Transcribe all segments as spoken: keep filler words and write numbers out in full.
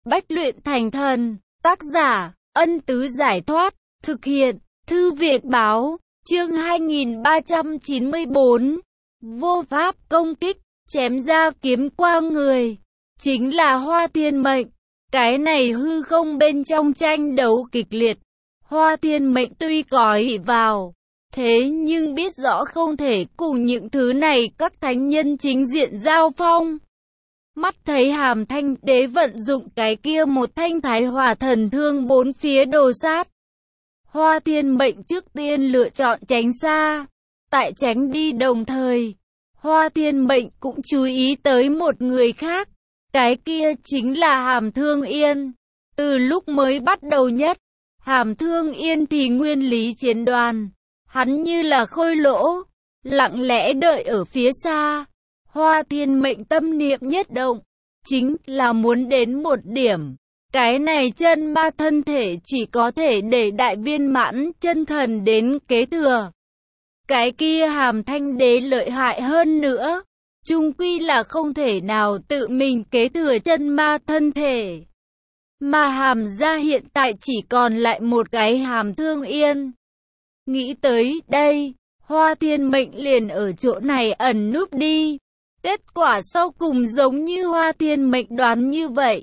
Bách luyện thành thần. Tác giả, Ân Tứ Giải Thoát. Thực hiện, Thư Việt Báo. Chương hai nghìn ba trăm chín mươi tư. Vô pháp công kích, chém ra kiếm qua người. Chính là Hoa Thiên Mệnh. Cái này hư không bên trong tranh đấu kịch liệt. Hoa Thiên Mệnh tuy có ỷ vào, thế nhưng biết rõ không thể cùng những thứ này các thánh nhân chính diện giao phong. Mắt thấy Hàm Thanh Đế vận dụng cái kia một thanh Thái Hỏa Thần Thương bốn phía đồ sát. Hoa Thiên Mệnh trước tiên lựa chọn tránh xa. Tại tránh đi đồng thời, Hoa Thiên Mệnh cũng chú ý tới một người khác. Cái kia chính là Hàm Thương Yên. Từ lúc mới bắt đầu nhất, Hàm Thương Yên thì nguyên lý chiến đoàn. Hắn như là khôi lỗ, lặng lẽ đợi ở phía xa. Hoa Thiên Mệnh tâm niệm nhất động, chính là muốn đến một điểm. Cái này chân ma thân thể chỉ có thể để đại viên mãn chân thần đến kế thừa. Cái kia Hàm Thanh Đế lợi hại hơn nữa, chung quy là không thể nào tự mình kế thừa chân ma thân thể. Mà Hàm gia hiện tại chỉ còn lại một cái Hàm Thương Yên. Nghĩ tới đây, Hoa Thiên Mệnh liền ở chỗ này ẩn núp đi. Kết quả sau cùng giống như Hoa Thiên Mệnh đoán như vậy.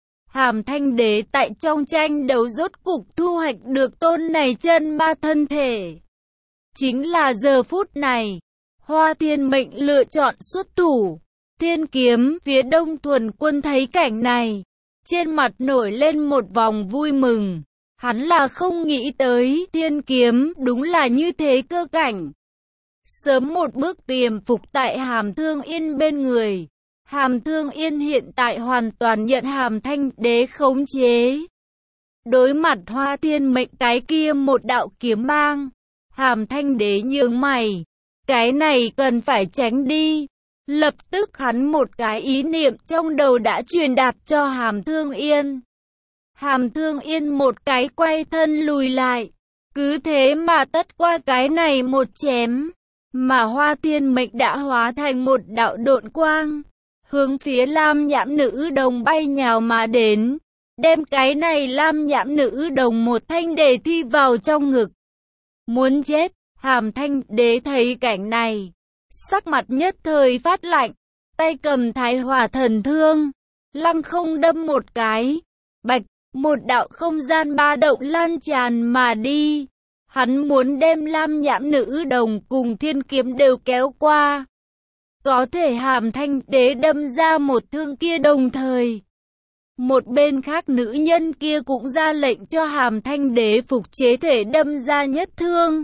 Hàm Thanh Đế tại trong tranh đấu rốt cục thu hoạch được tôn này chân ma thân thể. Chính là giờ phút này, Hoa Thiên Mệnh lựa chọn xuất thủ. Thiên kiếm phía đông thuần quân thấy cảnh này, trên mặt nổi lên một vòng vui mừng. Hắn là không nghĩ tới thiên kiếm đúng là như thế cơ cảnh. Sớm một bước tiềm phục tại Hàm Thương Yên bên người. Hàm Thương Yên hiện tại hoàn toàn nhận Hàm Thanh Đế khống chế. Đối mặt Hoa Thiên Mệnh cái kia một đạo kiếm mang, Hàm Thanh Đế nhướng mày. Cái này cần phải tránh đi. Lập tức hắn một cái ý niệm trong đầu đã truyền đạt cho Hàm Thương Yên. Hàm Thương Yên một cái quay thân lùi lại. Cứ thế mà tất qua cái này một chém. Mà Hoa Thiên Mệnh đã hóa thành một đạo độn quang, hướng phía Lam Nhãn Nữ Đồng bay nhào mà đến, đem cái này Lam Nhãn Nữ Đồng một thanh đề thi vào trong ngực. Muốn chết. Hàm Thanh Đế thấy cảnh này, sắc mặt nhất thời phát lạnh, tay cầm Thái Hỏa Thần Thương, lăng không đâm một cái, bạch, một đạo không gian ba động lan tràn mà đi. Hắn muốn đem Lam Nhãn Nữ Đồng cùng thiên kiếm đều kéo qua. Có thể Hàm Thanh Đế đâm ra một thương kia đồng thời, một bên khác nữ nhân kia cũng ra lệnh cho Hàm Thanh Đế phục chế thể đâm ra nhất thương.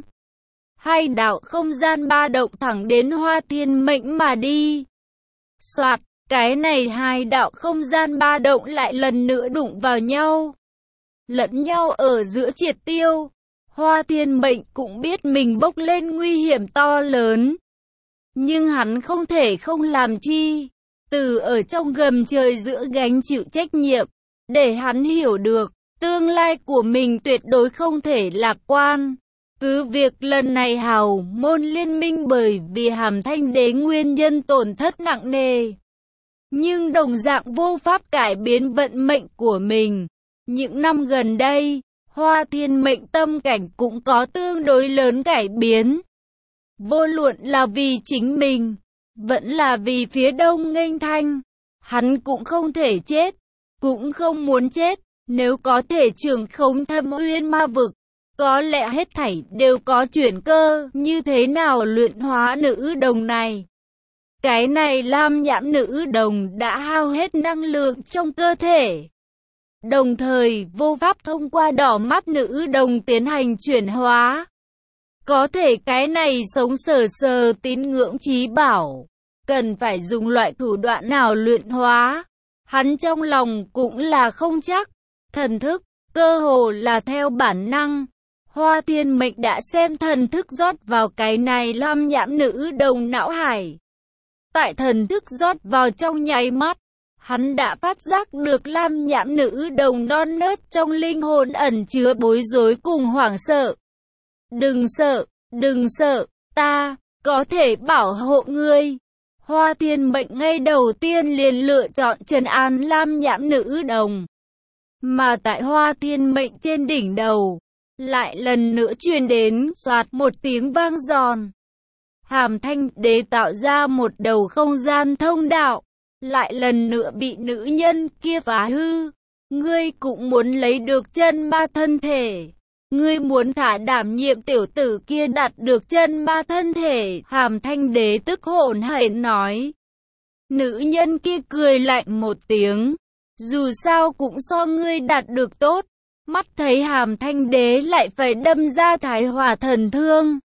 Hai đạo không gian ba động thẳng đến Hoa Thiên Mệnh mà đi. Soạt, cái này hai đạo không gian ba động lại lần nữa đụng vào nhau. Lẫn nhau ở giữa triệt tiêu. Hoa Thiên Mệnh cũng biết mình bốc lên nguy hiểm to lớn. Nhưng hắn không thể không làm chi. Từ ở trong gầm trời giữa gánh chịu trách nhiệm. Để hắn hiểu được, tương lai của mình tuyệt đối không thể lạc quan. Cứ việc lần này hào môn liên minh bởi vì Hàm Thanh Đế nguyên nhân tổn thất nặng nề, nhưng đồng dạng vô pháp cải biến vận mệnh của mình. Những năm gần đây, Hoa Thiên Mệnh tâm cảnh cũng có tương đối lớn cải biến. Vô luận là vì chính mình, vẫn là vì phía đông nghênh thanh, hắn cũng không thể chết, cũng không muốn chết. Nếu có thể trưởng khống Thâm Uyên Ma Vực, có lẽ hết thảy đều có chuyển cơ. Như thế nào luyện hóa nữ đồng này? Cái này Lam Nhãn Nữ Đồng đã hao hết năng lượng trong cơ thể, đồng thời vô pháp thông qua đỏ mắt nữ đồng tiến hành chuyển hóa. Có thể cái này sống sờ sờ tín ngưỡng chí bảo, cần phải dùng loại thủ đoạn nào luyện hóa, hắn trong lòng cũng là không chắc. Thần thức, cơ hồ là theo bản năng. Hoa Thiên Mệnh đã xem thần thức rót vào cái này Lam Nhãn Nữ Đồng não hải. Tại thần thức rót vào trong nháy mắt, hắn đã phát giác được Lam Nhãn Nữ Đồng non nớt trong linh hồn ẩn chứa bối rối cùng hoảng sợ. Đừng sợ, đừng sợ, ta có thể bảo hộ ngươi. Hoa Thiên Mệnh ngay đầu tiên liền lựa chọn trấn an Lam Nhãn Nữ Đồng. Mà tại Hoa Thiên Mệnh trên đỉnh đầu, lại lần nữa truyền đến xoạt một tiếng vang giòn. Hàm Thanh Đế tạo ra một đầu không gian thông đạo, lại lần nữa bị nữ nhân kia phá hư. Ngươi cũng muốn lấy được chân ma thân thể. Ngươi muốn thả đảm nhiệm tiểu tử kia đạt được chân ma thân thể. Hàm Thanh Đế tức hổn hển nói. Nữ nhân kia cười lạnh một tiếng. Dù sao cũng so ngươi đạt được tốt. Mắt thấy Hàm Thanh Đế lại phải đâm ra Thái Hỏa Thần Thương.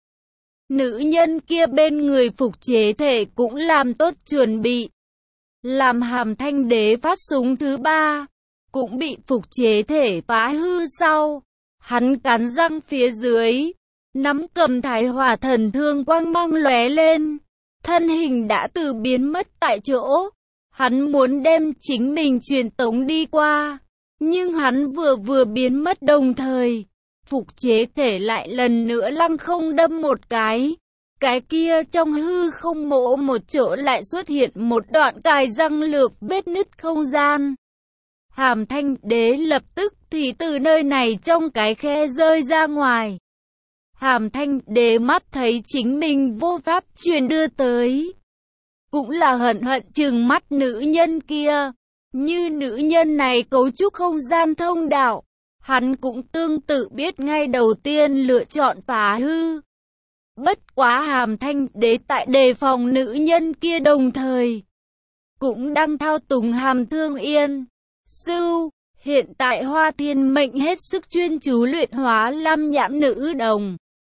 Nữ nhân kia bên người phục chế thể cũng làm tốt chuẩn bị. Làm Hàm Thanh Đế phát súng thứ ba, cũng bị phục chế thể phá hư sau. Hắn cắn răng phía dưới, nắm cầm Thái Hỏa Thần Thương quang mang lóe lên. Thân hình đã từ biến mất tại chỗ. Hắn muốn đem chính mình truyền tống đi qua. Nhưng hắn vừa vừa biến mất đồng thời, phục chế thể lại lần nữa lăng không đâm một cái. Cái kia trong hư không mỗ một chỗ lại xuất hiện một đoạn cài răng lược vết nứt không gian. Hàm Thanh Đế lập tức thì từ nơi này trong cái khe rơi ra ngoài. Hàm Thanh Đế mắt thấy chính mình vô pháp truyền đưa tới. Cũng là hận hận trừng mắt nữ nhân kia. Như nữ nhân này cấu trúc không gian thông đạo, hắn cũng tương tự biết ngay đầu tiên lựa chọn phá hư. Bất quá Hàm Thanh Đế tại đề phòng nữ nhân kia đồng thời, cũng đang thao túng Hàm Thương Yên. Sư, hiện tại Hoa Thiên Mệnh hết sức chuyên chú luyện hóa lam nhãn nữ đồng.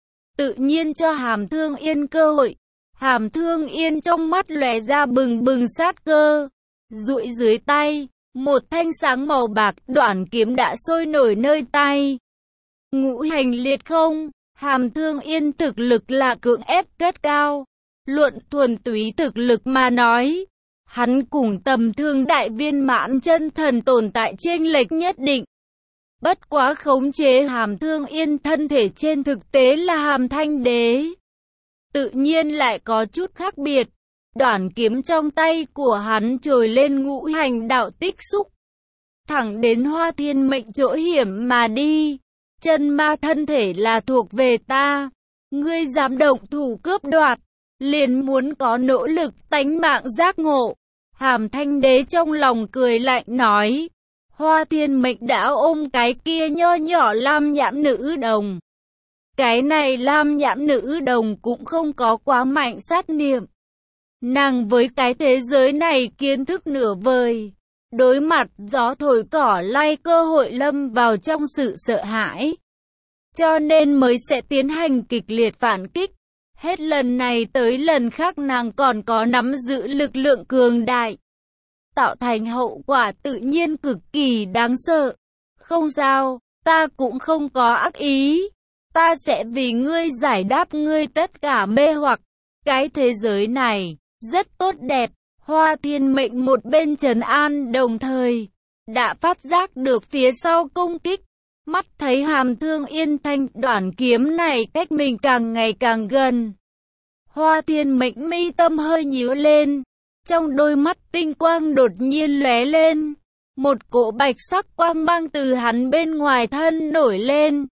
Tự nhiên cho Hàm Thương Yên cơ hội. Hàm Thương Yên trong mắt lóe ra bừng bừng sát cơ. Duỗi dưới tay, một thanh sáng màu bạc đoạn kiếm đã sôi nổi nơi tay. Ngũ hành liệt không, Hàm Thương Yên thực lực là cưỡng ép cất cao. Luận thuần túy thực lực mà nói, hắn cùng tầm thương đại viên mãn chân thần tồn tại chênh lệch nhất định. Bất quá khống chế Hàm Thương Yên thân thể trên thực tế là Hàm Thanh Đế. Tự nhiên lại có chút khác biệt. Đoạn kiếm trong tay của hắn trồi lên ngũ hành đạo tích xúc, thẳng đến Hoa Thiên Mệnh chỗ hiểm mà đi. Chân ma thân thể là thuộc về ta. Ngươi dám động thủ cướp đoạt, liền muốn có nỗ lực tánh mạng giác ngộ. Hàm Thanh Đế trong lòng cười lạnh nói. Hoa Thiên Mệnh đã ôm cái kia nho nhỏ lam nhãn nữ đồng. Cái này lam nhãn nữ đồng cũng không có quá mạnh sát niệm. Nàng với cái thế giới này kiến thức nửa vời. Đối mặt gió thổi cỏ lay cơ hội lâm vào trong sự sợ hãi. Cho nên mới sẽ tiến hành kịch liệt phản kích. Hết lần này tới lần khác nàng còn có nắm giữ lực lượng cường đại. Tạo thành hậu quả tự nhiên cực kỳ đáng sợ. Không sao, ta cũng không có ác ý. Ta sẽ vì ngươi giải đáp ngươi tất cả mê hoặc. Cái thế giới này rất tốt đẹp. Hoa Thiên Mệnh một bên trấn an đồng thời đã phát giác được phía sau công kích. Mắt thấy Hàm Thương Yên thanh đoạn kiếm này cách mình càng ngày càng gần. Hoa Thiên Mệnh mi tâm hơi nhíu lên. Trong đôi mắt tinh quang đột nhiên lóe lên. Một cỗ bạch sắc quang mang từ hắn bên ngoài thân nổi lên.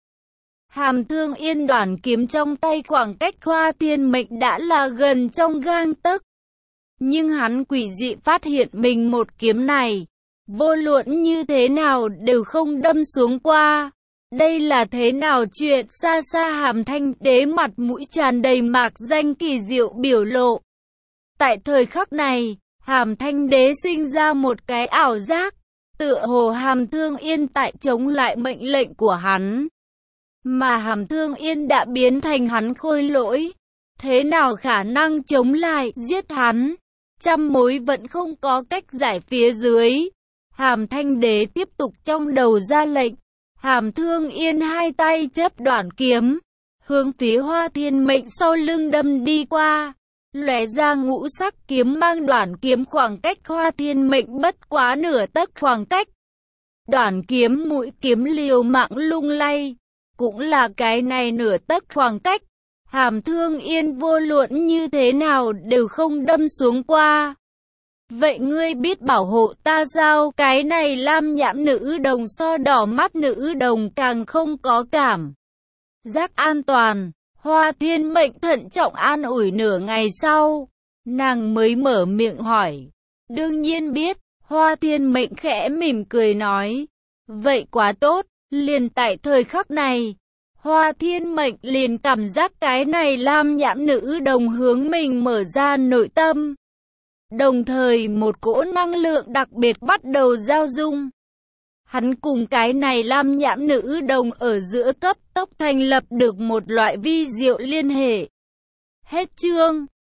Hàm Thương Yên đoạn kiếm trong tay khoảng cách Hoa Thiên Mệnh đã là gần trong gang tấc. Nhưng hắn quỷ dị phát hiện mình một kiếm này, vô luận như thế nào đều không đâm xuống qua. Đây là thế nào chuyện? Xa xa Hàm Thanh Đế mặt mũi tràn đầy mạc danh kỳ diệu biểu lộ. Tại thời khắc này, Hàm Thanh Đế sinh ra một cái ảo giác, tựa hồ Hàm Thương Yên tại chống lại mệnh lệnh của hắn. Mà Hàm Thương Yên đã biến thành hắn khôi lỗi. Thế nào khả năng chống lại, giết hắn? Trăm mối vẫn không có cách giải phía dưới. Hàm Thanh Đế tiếp tục trong đầu ra lệnh. Hàm Thương Yên hai tay chấp đoạn kiếm, hướng phía Hoa Thiên Mệnh sau lưng đâm đi qua. Lóe ra ngũ sắc kiếm mang đoạn kiếm khoảng cách Hoa Thiên Mệnh bất quá nửa tấc khoảng cách. Đoạn kiếm mũi kiếm liều mạng lung lay, cũng là cái này nửa tấc khoảng cách. Hàm Thương Yên vô luận như thế nào đều không đâm xuống qua. Vậy ngươi biết bảo hộ ta sao? Cái này lam nhãn nữ đồng so đỏ mắt nữ đồng càng không có cảm giác an toàn. Hoa Thiên Mệnh thận trọng an ủi nửa ngày sau, nàng mới mở miệng hỏi. Đương nhiên biết, Hoa Thiên Mệnh khẽ mỉm cười nói. Vậy quá tốt, liền tại thời khắc này, Hoa Thiên Mệnh liền cảm giác cái này lam nhãn nữ đồng hướng mình mở ra nội tâm. Đồng thời một cỗ năng lượng đặc biệt bắt đầu giao dung. Hắn cùng cái này lam nhãn nữ đồng ở giữa cấp tốc thành lập được một loại vi diệu liên hệ. Hết chương.